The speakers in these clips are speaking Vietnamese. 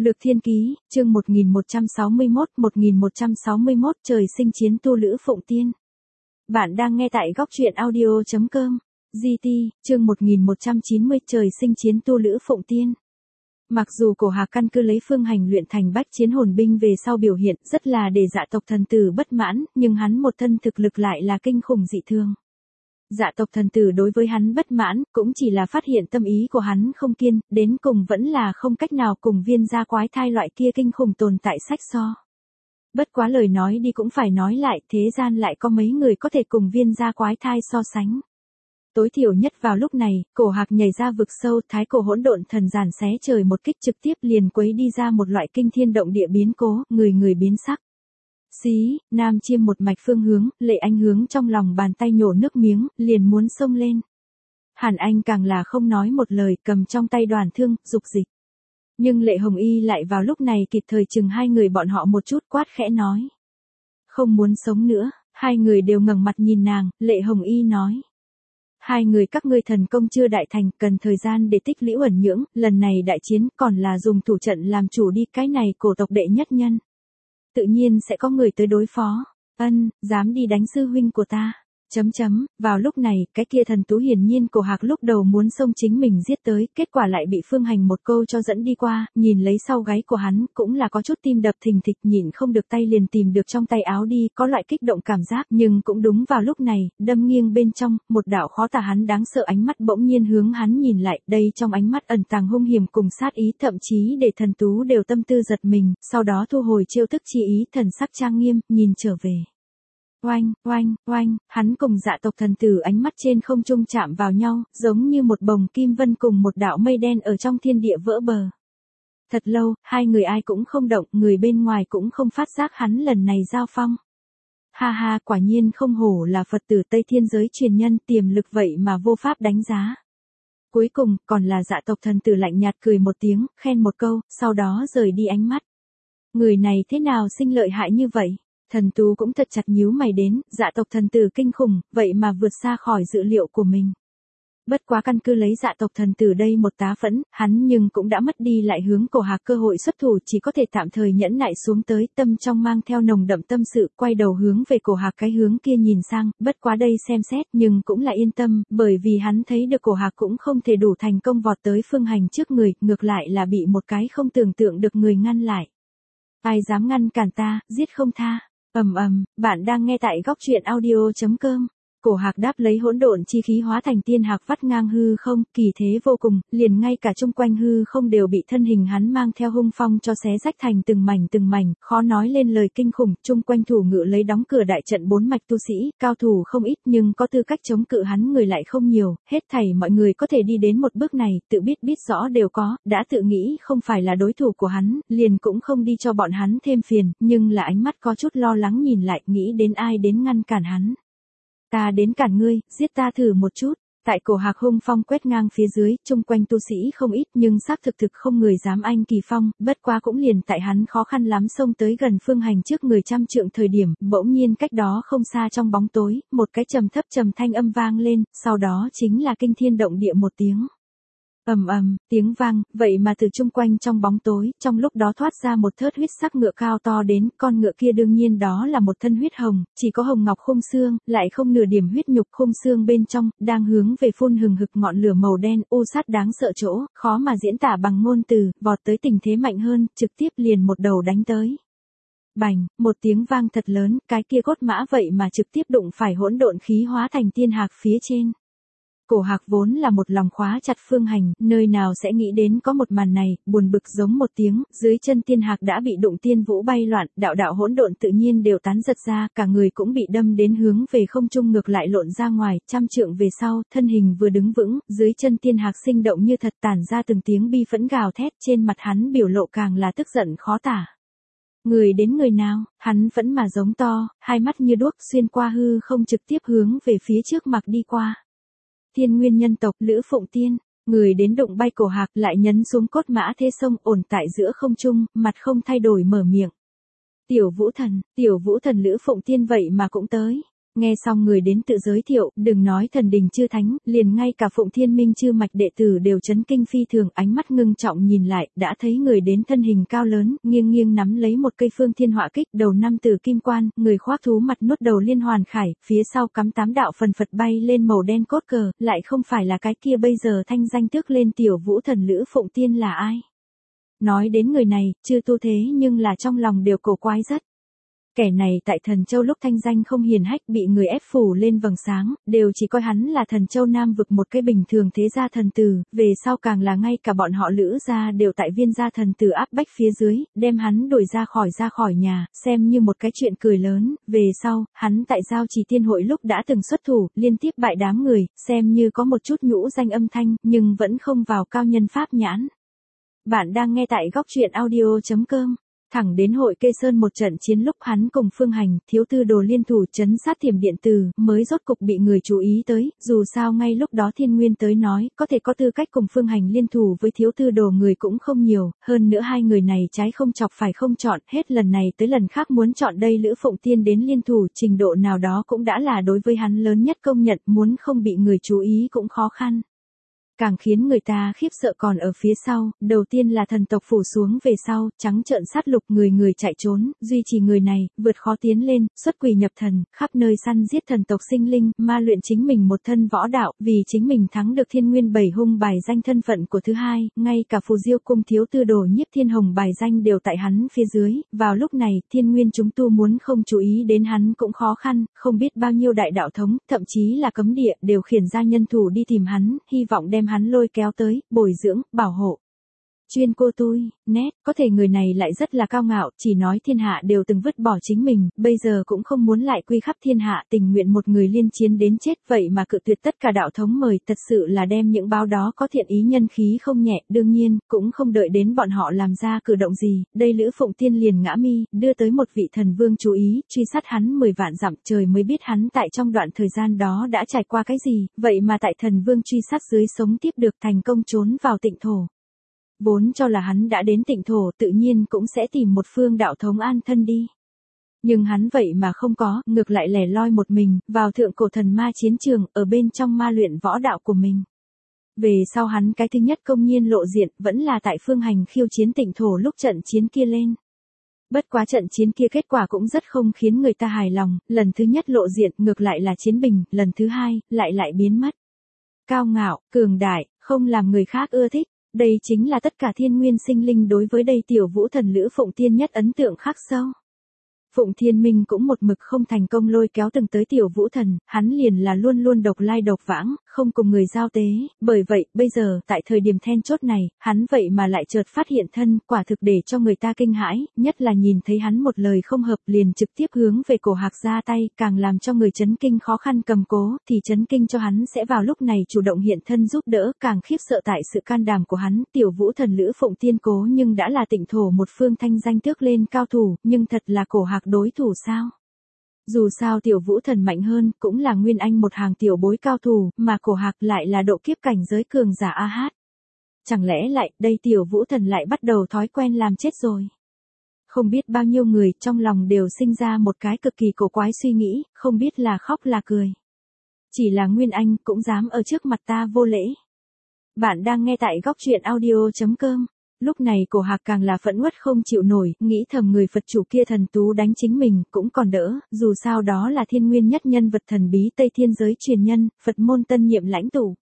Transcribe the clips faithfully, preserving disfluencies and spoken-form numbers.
Lược Thiên Ký, chương một nghìn một trăm sáu mươi mốt, một nghìn một trăm sáu mươi mốt trời sinh chiến tu Lữ Phụng Tiên. Bạn đang nghe tại góc truyện audio chấm com. giê tê, chương một nghìn một trăm chín mươi trời sinh chiến tu Lữ Phụng Tiên. Mặc dù Cổ Hạc căn cứ lấy phương hành luyện thành bách chiến hồn binh về sau biểu hiện rất là để dạ tộc thần tử bất mãn, nhưng hắn một thân thực lực lại là kinh khủng dị thường. Dạ tộc thần tử đối với hắn bất mãn, cũng chỉ là phát hiện tâm ý của hắn không kiên, đến cùng vẫn là không cách nào cùng viên gia quái thai loại kia kinh khủng tồn tại sách so. Bất quá lời nói đi cũng phải nói lại, thế gian lại có mấy người có thể cùng viên gia quái thai so sánh. Tối thiểu nhất vào lúc này, Cổ Hạc nhảy ra vực sâu, thái cổ hỗn độn thần giản xé trời một kích trực tiếp liền quấy đi ra một loại kinh thiên động địa biến cố, người người biến sắc. Xí, Nam Chiêm một mạch phương hướng, Lệ Anh hướng trong lòng bàn tay nhổ nước miếng, liền muốn xông lên. Hàn Anh càng là không nói một lời, cầm trong tay đoàn thương, dục dịch. Nhưng Lệ Hồng Y lại vào lúc này kịp thời chừng hai người bọn họ một chút, quát khẽ nói. Không muốn sống nữa, hai người đều ngẩng mặt nhìn nàng, Lệ Hồng Y nói. Hai người các ngươi thần công chưa đại thành, cần thời gian để tích lũy uẩn nhưỡng, lần này đại chiến còn là dùng thủ trận làm chủ đi, cái này cổ tộc đệ nhất nhân. Tự nhiên sẽ có người tới đối phó. Ân, dám đi đánh sư huynh của ta. Chấm chấm, vào lúc này, cái kia thần tú hiển nhiên Cổ Hạc lúc đầu muốn xông chính mình giết tới, kết quả lại bị Phương Hành một câu cho dẫn đi qua, nhìn lấy sau gáy của hắn, cũng là có chút tim đập thình thịch, nhịn không được tay liền tìm được trong tay áo đi, có loại kích động cảm giác, nhưng cũng đúng vào lúc này, đâm nghiêng bên trong, một đạo khó tả hắn đáng sợ ánh mắt bỗng nhiên hướng hắn nhìn lại, đây trong ánh mắt ẩn tàng hung hiểm cùng sát ý, thậm chí để thần tú đều tâm tư giật mình, sau đó thu hồi chiêu thức chi ý, thần sắc trang nghiêm, nhìn trở về. Oanh, oanh, oanh, hắn cùng dạ tộc thần tử ánh mắt trên không trung chạm vào nhau, giống như một bồng kim vân cùng một đạo mây đen ở trong thiên địa vỡ bờ. Thật lâu, hai người ai cũng không động, người bên ngoài cũng không phát giác hắn lần này giao phong. Ha ha, quả nhiên không hổ là Phật tử Tây Thiên giới truyền nhân, tiềm lực vậy mà vô pháp đánh giá. Cuối cùng, còn là dạ tộc thần tử lạnh nhạt cười một tiếng, khen một câu, sau đó rời đi ánh mắt. Người này thế nào sinh lợi hại như vậy? Thần tú cũng thật chặt nhíu mày đến, dạ tộc thần tử kinh khủng, vậy mà vượt xa khỏi dự liệu của mình. Bất quá căn cứ lấy dạ tộc thần tử đây một tá phẫn, hắn nhưng cũng đã mất đi lại hướng Cổ Hạc cơ hội xuất thủ, chỉ có thể tạm thời nhẫn nại xuống tới, tâm trong mang theo nồng đậm tâm sự, quay đầu hướng về Cổ Hạc cái hướng kia nhìn sang, bất quá đây xem xét nhưng cũng là yên tâm, bởi vì hắn thấy được Cổ Hạc cũng không thể đủ thành công vọt tới Phương Hành trước người, ngược lại là bị một cái không tưởng tượng được người ngăn lại. Ai dám ngăn cản ta, giết không tha. Ầm ầm, bạn đang nghe tại góc truyện audio chấm com. Cổ Hạc đáp lấy hỗn độn chi khí hóa thành tiên hạc vắt ngang hư không, kỳ thế vô cùng, liền ngay cả chung quanh hư không đều bị thân hình hắn mang theo hung phong cho xé rách thành từng mảnh từng mảnh, khó nói lên lời kinh khủng, chung quanh thủ ngự lấy đóng cửa đại trận bốn mạch tu sĩ, cao thủ không ít nhưng có tư cách chống cự hắn người lại không nhiều, hết thảy mọi người có thể đi đến một bước này, tự biết biết rõ đều có, đã tự nghĩ không phải là đối thủ của hắn, liền cũng không đi cho bọn hắn thêm phiền, nhưng là ánh mắt có chút lo lắng nhìn lại, nghĩ đến ai đến ngăn cản hắn. Ta đến cản ngươi, giết ta thử một chút. Tại Cổ Hạc hung phong quét ngang phía dưới, chung quanh tu sĩ không ít nhưng xác thực thực không người dám anh kỳ phong, bất quá cũng liền tại hắn khó khăn lắm xông tới gần Phương Hành trước người trăm trượng thời điểm, bỗng nhiên cách đó không xa trong bóng tối, một cái trầm thấp trầm thanh âm vang lên, sau đó chính là kinh thiên động địa một tiếng. Ầm ầm, tiếng vang, vậy mà từ chung quanh trong bóng tối, trong lúc đó thoát ra một thớt huyết sắc ngựa cao to đến, con ngựa kia đương nhiên đó là một thân huyết hồng, chỉ có hồng ngọc khung xương, lại không nửa điểm huyết nhục khung xương bên trong, đang hướng về phun hừng hực ngọn lửa màu đen, u sát đáng sợ chỗ, khó mà diễn tả bằng ngôn từ, vọt tới tình thế mạnh hơn, trực tiếp liền một đầu đánh tới. Bành, một tiếng vang thật lớn, cái kia cốt mã vậy mà trực tiếp đụng phải hỗn độn khí hóa thành tiên hạc phía trên. Cổ Hạc vốn là một lòng khóa chặt Phương Hành, nơi nào sẽ nghĩ đến có một màn này, buồn bực giống một tiếng, dưới chân tiên hạc đã bị đụng tiên vũ bay loạn, đạo đạo hỗn độn tự nhiên đều tán giật ra, cả người cũng bị đâm đến hướng về không trung ngược lại lộn ra ngoài, trăm trượng về sau, thân hình vừa đứng vững, dưới chân tiên hạc sinh động như thật tản ra từng tiếng bi phẫn gào thét, trên mặt hắn biểu lộ càng là tức giận khó tả. Người đến người nào, hắn vẫn mà giống to, hai mắt như đuốc xuyên qua hư không trực tiếp hướng về phía trước mặt đi qua. Thiên nguyên nhân tộc Lữ Phụng Tiên, người đến đụng bay Cổ Hạc lại nhấn xuống cốt mã thế sông ổn tại giữa không trung, mặt không thay đổi mở miệng. Tiểu Vũ Thần, Tiểu Vũ Thần Lữ Phụng Tiên vậy mà cũng tới. Nghe xong người đến tự giới thiệu, đừng nói thần đình chư thánh, liền ngay cả Phụng Thiên Minh chư mạch đệ tử đều chấn kinh phi thường, ánh mắt ngưng trọng nhìn lại, đã thấy người đến thân hình cao lớn, nghiêng nghiêng nắm lấy một cây phương thiên họa kích, đầu năm tử kim quan, người khoác thú mặt nuốt đầu liên hoàn khải, phía sau cắm tám đạo phần phật bay lên màu đen cốt cờ, lại không phải là cái kia bây giờ thanh danh tước lên tiểu vũ thần Lữ Phụng Tiên là ai. Nói đến người này, chưa tu thế nhưng là trong lòng đều cổ quái rất. Kẻ này tại Thần Châu lúc thanh danh không hiền hách bị người ép phủ lên vầng sáng, đều chỉ coi hắn là Thần Châu Nam vực một cái bình thường thế gia thần tử, về sau càng là ngay cả bọn họ Lữ gia đều tại Viên gia thần tử áp bách phía dưới, đem hắn đuổi ra khỏi ra khỏi nhà, xem như một cái chuyện cười lớn, về sau, hắn tại Giao Trì Tiên hội lúc đã từng xuất thủ, liên tiếp bại đám người, xem như có một chút nhũ danh âm thanh, nhưng vẫn không vào cao nhân pháp nhãn. Bạn đang nghe tại góc truyện audio chấm com. Thẳng đến hội Kê Sơn một trận chiến lúc hắn cùng Phương Hành, Thiếu Tư Đồ liên thủ chấn sát Thiểm Điện Từ, mới rốt cục bị người chú ý tới, dù sao ngay lúc đó Thiên Nguyên tới nói, có thể có tư cách cùng Phương Hành liên thủ với Thiếu Tư Đồ người cũng không nhiều, hơn nữa hai người này trái không chọc phải không chọn, hết lần này tới lần khác muốn chọn đây Lữ Phụng Tiên đến liên thủ, trình độ nào đó cũng đã là đối với hắn lớn nhất công nhận, muốn không bị người chú ý cũng khó khăn. Càng khiến người ta khiếp sợ còn ở phía sau, đầu tiên là thần tộc phủ xuống về sau, trắng trợn sát lục người người chạy trốn, duy trì người này, vượt khó tiến lên, xuất quỷ nhập thần, khắp nơi săn giết thần tộc sinh linh, ma luyện chính mình một thân võ đạo, vì chính mình thắng được Thiên Nguyên bảy hung bài danh thân phận của thứ hai, ngay cả Phù Diêu cung Thiếu Tư Đồ Nhiếp Thiên Hồng bài danh đều tại hắn phía dưới, vào lúc này, Thiên Nguyên chúng tu muốn không chú ý đến hắn cũng khó khăn, không biết bao nhiêu đại đạo thống, thậm chí là cấm địa, đều khiển ra nhân thủ đi tìm hắn, hy vọng đem hắn lôi kéo tới, bồi dưỡng, bảo hộ. Chuyên cô tôi, nét, có thể người này lại rất là cao ngạo, chỉ nói thiên hạ đều từng vứt bỏ chính mình, bây giờ cũng không muốn lại quy khắp thiên hạ, tình nguyện một người liên chiến đến chết, vậy mà cự tuyệt tất cả đạo thống mời, thật sự là đem những báo đó có thiện ý nhân khí không nhẹ, đương nhiên, cũng không đợi đến bọn họ làm ra cử động gì, đây Lữ Phụng Tiên liền ngã mi, đưa tới một vị thần vương chú ý, truy sát hắn mười vạn dặm, trời mới biết hắn tại trong đoạn thời gian đó đã trải qua cái gì, vậy mà tại thần vương truy sát dưới sống tiếp được thành công trốn vào Tịnh thổ. Vốn cho là hắn đã đến Tịnh thổ tự nhiên cũng sẽ tìm một phương đạo thống an thân đi. Nhưng hắn vậy mà không có, ngược lại lẻ loi một mình, vào thượng cổ thần ma chiến trường, ở bên trong ma luyện võ đạo của mình. Về sau hắn cái thứ nhất công nhiên lộ diện, vẫn là tại Phương Hành khiêu chiến Tịnh thổ lúc trận chiến kia lên. Bất quá trận chiến kia kết quả cũng rất không khiến người ta hài lòng, lần thứ nhất lộ diện ngược lại là chiến bình, lần thứ hai, lại lại biến mất. Cao ngạo, cường đại, không làm người khác ưa thích. Đây chính là tất cả thiên nguyên sinh linh đối với đây tiểu vũ thần Lữ Phụng Tiên nhất ấn tượng khắc sâu. Phụng Thiên Minh cũng một mực không thành công lôi kéo từng tới tiểu vũ thần, hắn liền là luôn luôn độc lai độc vãng, không cùng người giao tế, bởi vậy, bây giờ, tại thời điểm then chốt này, hắn vậy mà lại chợt phát hiện thân, quả thực để cho người ta kinh hãi, nhất là nhìn thấy hắn một lời không hợp liền trực tiếp hướng về cổ Hạc ra tay, càng làm cho người chấn kinh khó khăn cầm cố, thì chấn kinh cho hắn sẽ vào lúc này chủ động hiện thân giúp đỡ, càng khiếp sợ tại sự can đảm của hắn, tiểu vũ thần Lữ Phụng Tiên cố nhưng đã là Tịnh thổ một phương thanh danh tước lên cao thủ, nhưng thật là cổ Hạc đối thủ sao? Dù sao tiểu vũ thần mạnh hơn, cũng là nguyên anh một hàng tiểu bối cao thủ, mà cổ Hạc lại là độ kiếp cảnh giới cường giả a hát. Chẳng lẽ lại, đây tiểu vũ thần lại bắt đầu thói quen làm chết rồi? Không biết bao nhiêu người trong lòng đều sinh ra một cái cực kỳ cổ quái suy nghĩ, không biết là khóc là cười. Chỉ là nguyên anh cũng dám ở trước mặt ta vô lễ. Bạn đang nghe tại góc truyện audio chấm com. Lúc này cổ Hạc càng là phẫn uất không chịu nổi, nghĩ thầm người Phật chủ kia thần tú đánh chính mình, cũng còn đỡ, dù sao đó là thiên nguyên nhất nhân vật thần bí Tây Thiên giới truyền nhân, Phật môn tân nhiệm lãnh tụ.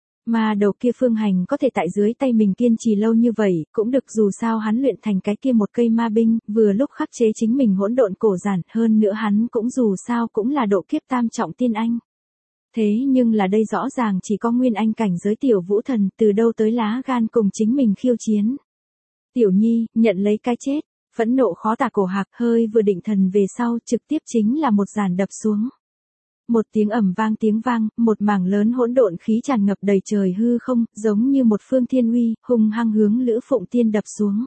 Mà đầu kia Phương Hành có thể tại dưới tay mình kiên trì lâu như vậy, cũng được dù sao hắn luyện thành cái kia một cây ma binh, vừa lúc khắc chế chính mình hỗn độn cổ giản, hơn nữa hắn cũng dù sao cũng là độ kiếp tam trọng tiên anh. Thế nhưng là đây rõ ràng chỉ có nguyên anh cảnh giới tiểu vũ thần, từ đâu tới lá gan cùng chính mình khiêu chiến. Tiểu Nhi, nhận lấy cái chết, phẫn nộ khó tả cổ Hạc hơi vừa định thần về sau trực tiếp chính là một giàn đập xuống. Một tiếng ầm vang tiếng vang, một mảng lớn hỗn độn khí tràn ngập đầy trời hư không, giống như một phương thiên uy, hung hăng hướng Lữ Phụng Tiên đập xuống.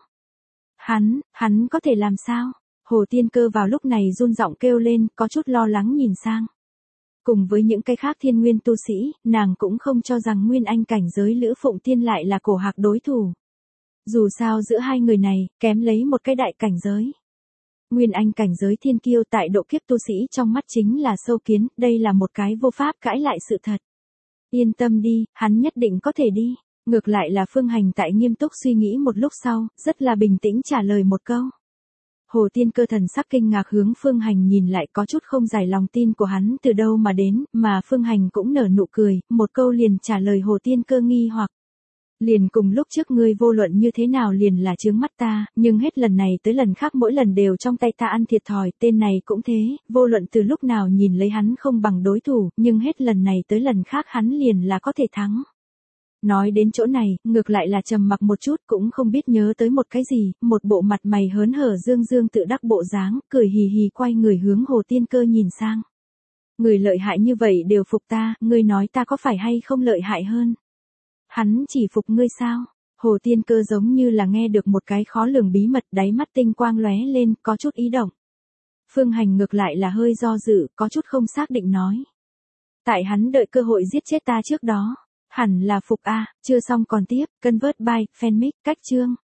Hắn, hắn có thể làm sao? Hồ Tiên Cơ vào lúc này run giọng kêu lên, có chút lo lắng nhìn sang. Cùng với những cái khác thiên nguyên tu sĩ, nàng cũng không cho rằng nguyên anh cảnh giới Lữ Phụng Tiên lại là cổ Hạc đối thủ. Dù sao giữa hai người này, kém lấy một cái đại cảnh giới. Nguyên anh cảnh giới thiên kiêu tại độ kiếp tu sĩ trong mắt chính là sâu kiến, đây là một cái vô pháp cãi lại sự thật. Yên tâm đi, hắn nhất định có thể đi. Ngược lại là Phương Hành tại nghiêm túc suy nghĩ một lúc sau, rất là bình tĩnh trả lời một câu. Hồ Tiên Cơ thần sắc kinh ngạc hướng Phương Hành nhìn lại, có chút không giải lòng tin của hắn từ đâu mà đến, mà Phương Hành cũng nở nụ cười, một câu liền trả lời Hồ Tiên Cơ nghi hoặc. Liền cùng lúc trước ngươi vô luận như thế nào liền là chướng mắt ta, nhưng hết lần này tới lần khác mỗi lần đều trong tay ta ăn thiệt thòi, tên này cũng thế, vô luận từ lúc nào nhìn lấy hắn không bằng đối thủ, nhưng hết lần này tới lần khác hắn liền là có thể thắng. Nói đến chỗ này, ngược lại là trầm mặc một chút, cũng không biết nhớ tới một cái gì, một bộ mặt mày hớn hở dương dương tự đắc bộ dáng, cười hì hì quay người hướng Hồ Tiên Cơ nhìn sang. Người lợi hại như vậy đều phục ta, ngươi nói ta có phải hay không lợi hại hơn? Hắn chỉ phục ngươi sao? Hồ Tiên Cơ giống như là nghe được một cái khó lường bí mật, đáy mắt tinh quang lóe lên, có chút ý động. Phương Hành ngược lại là hơi do dự, có chút không xác định nói. Tại hắn đợi cơ hội giết chết ta trước đó. Hẳn là phục a, chưa xong còn tiếp, convert by, fanmic, cách chương.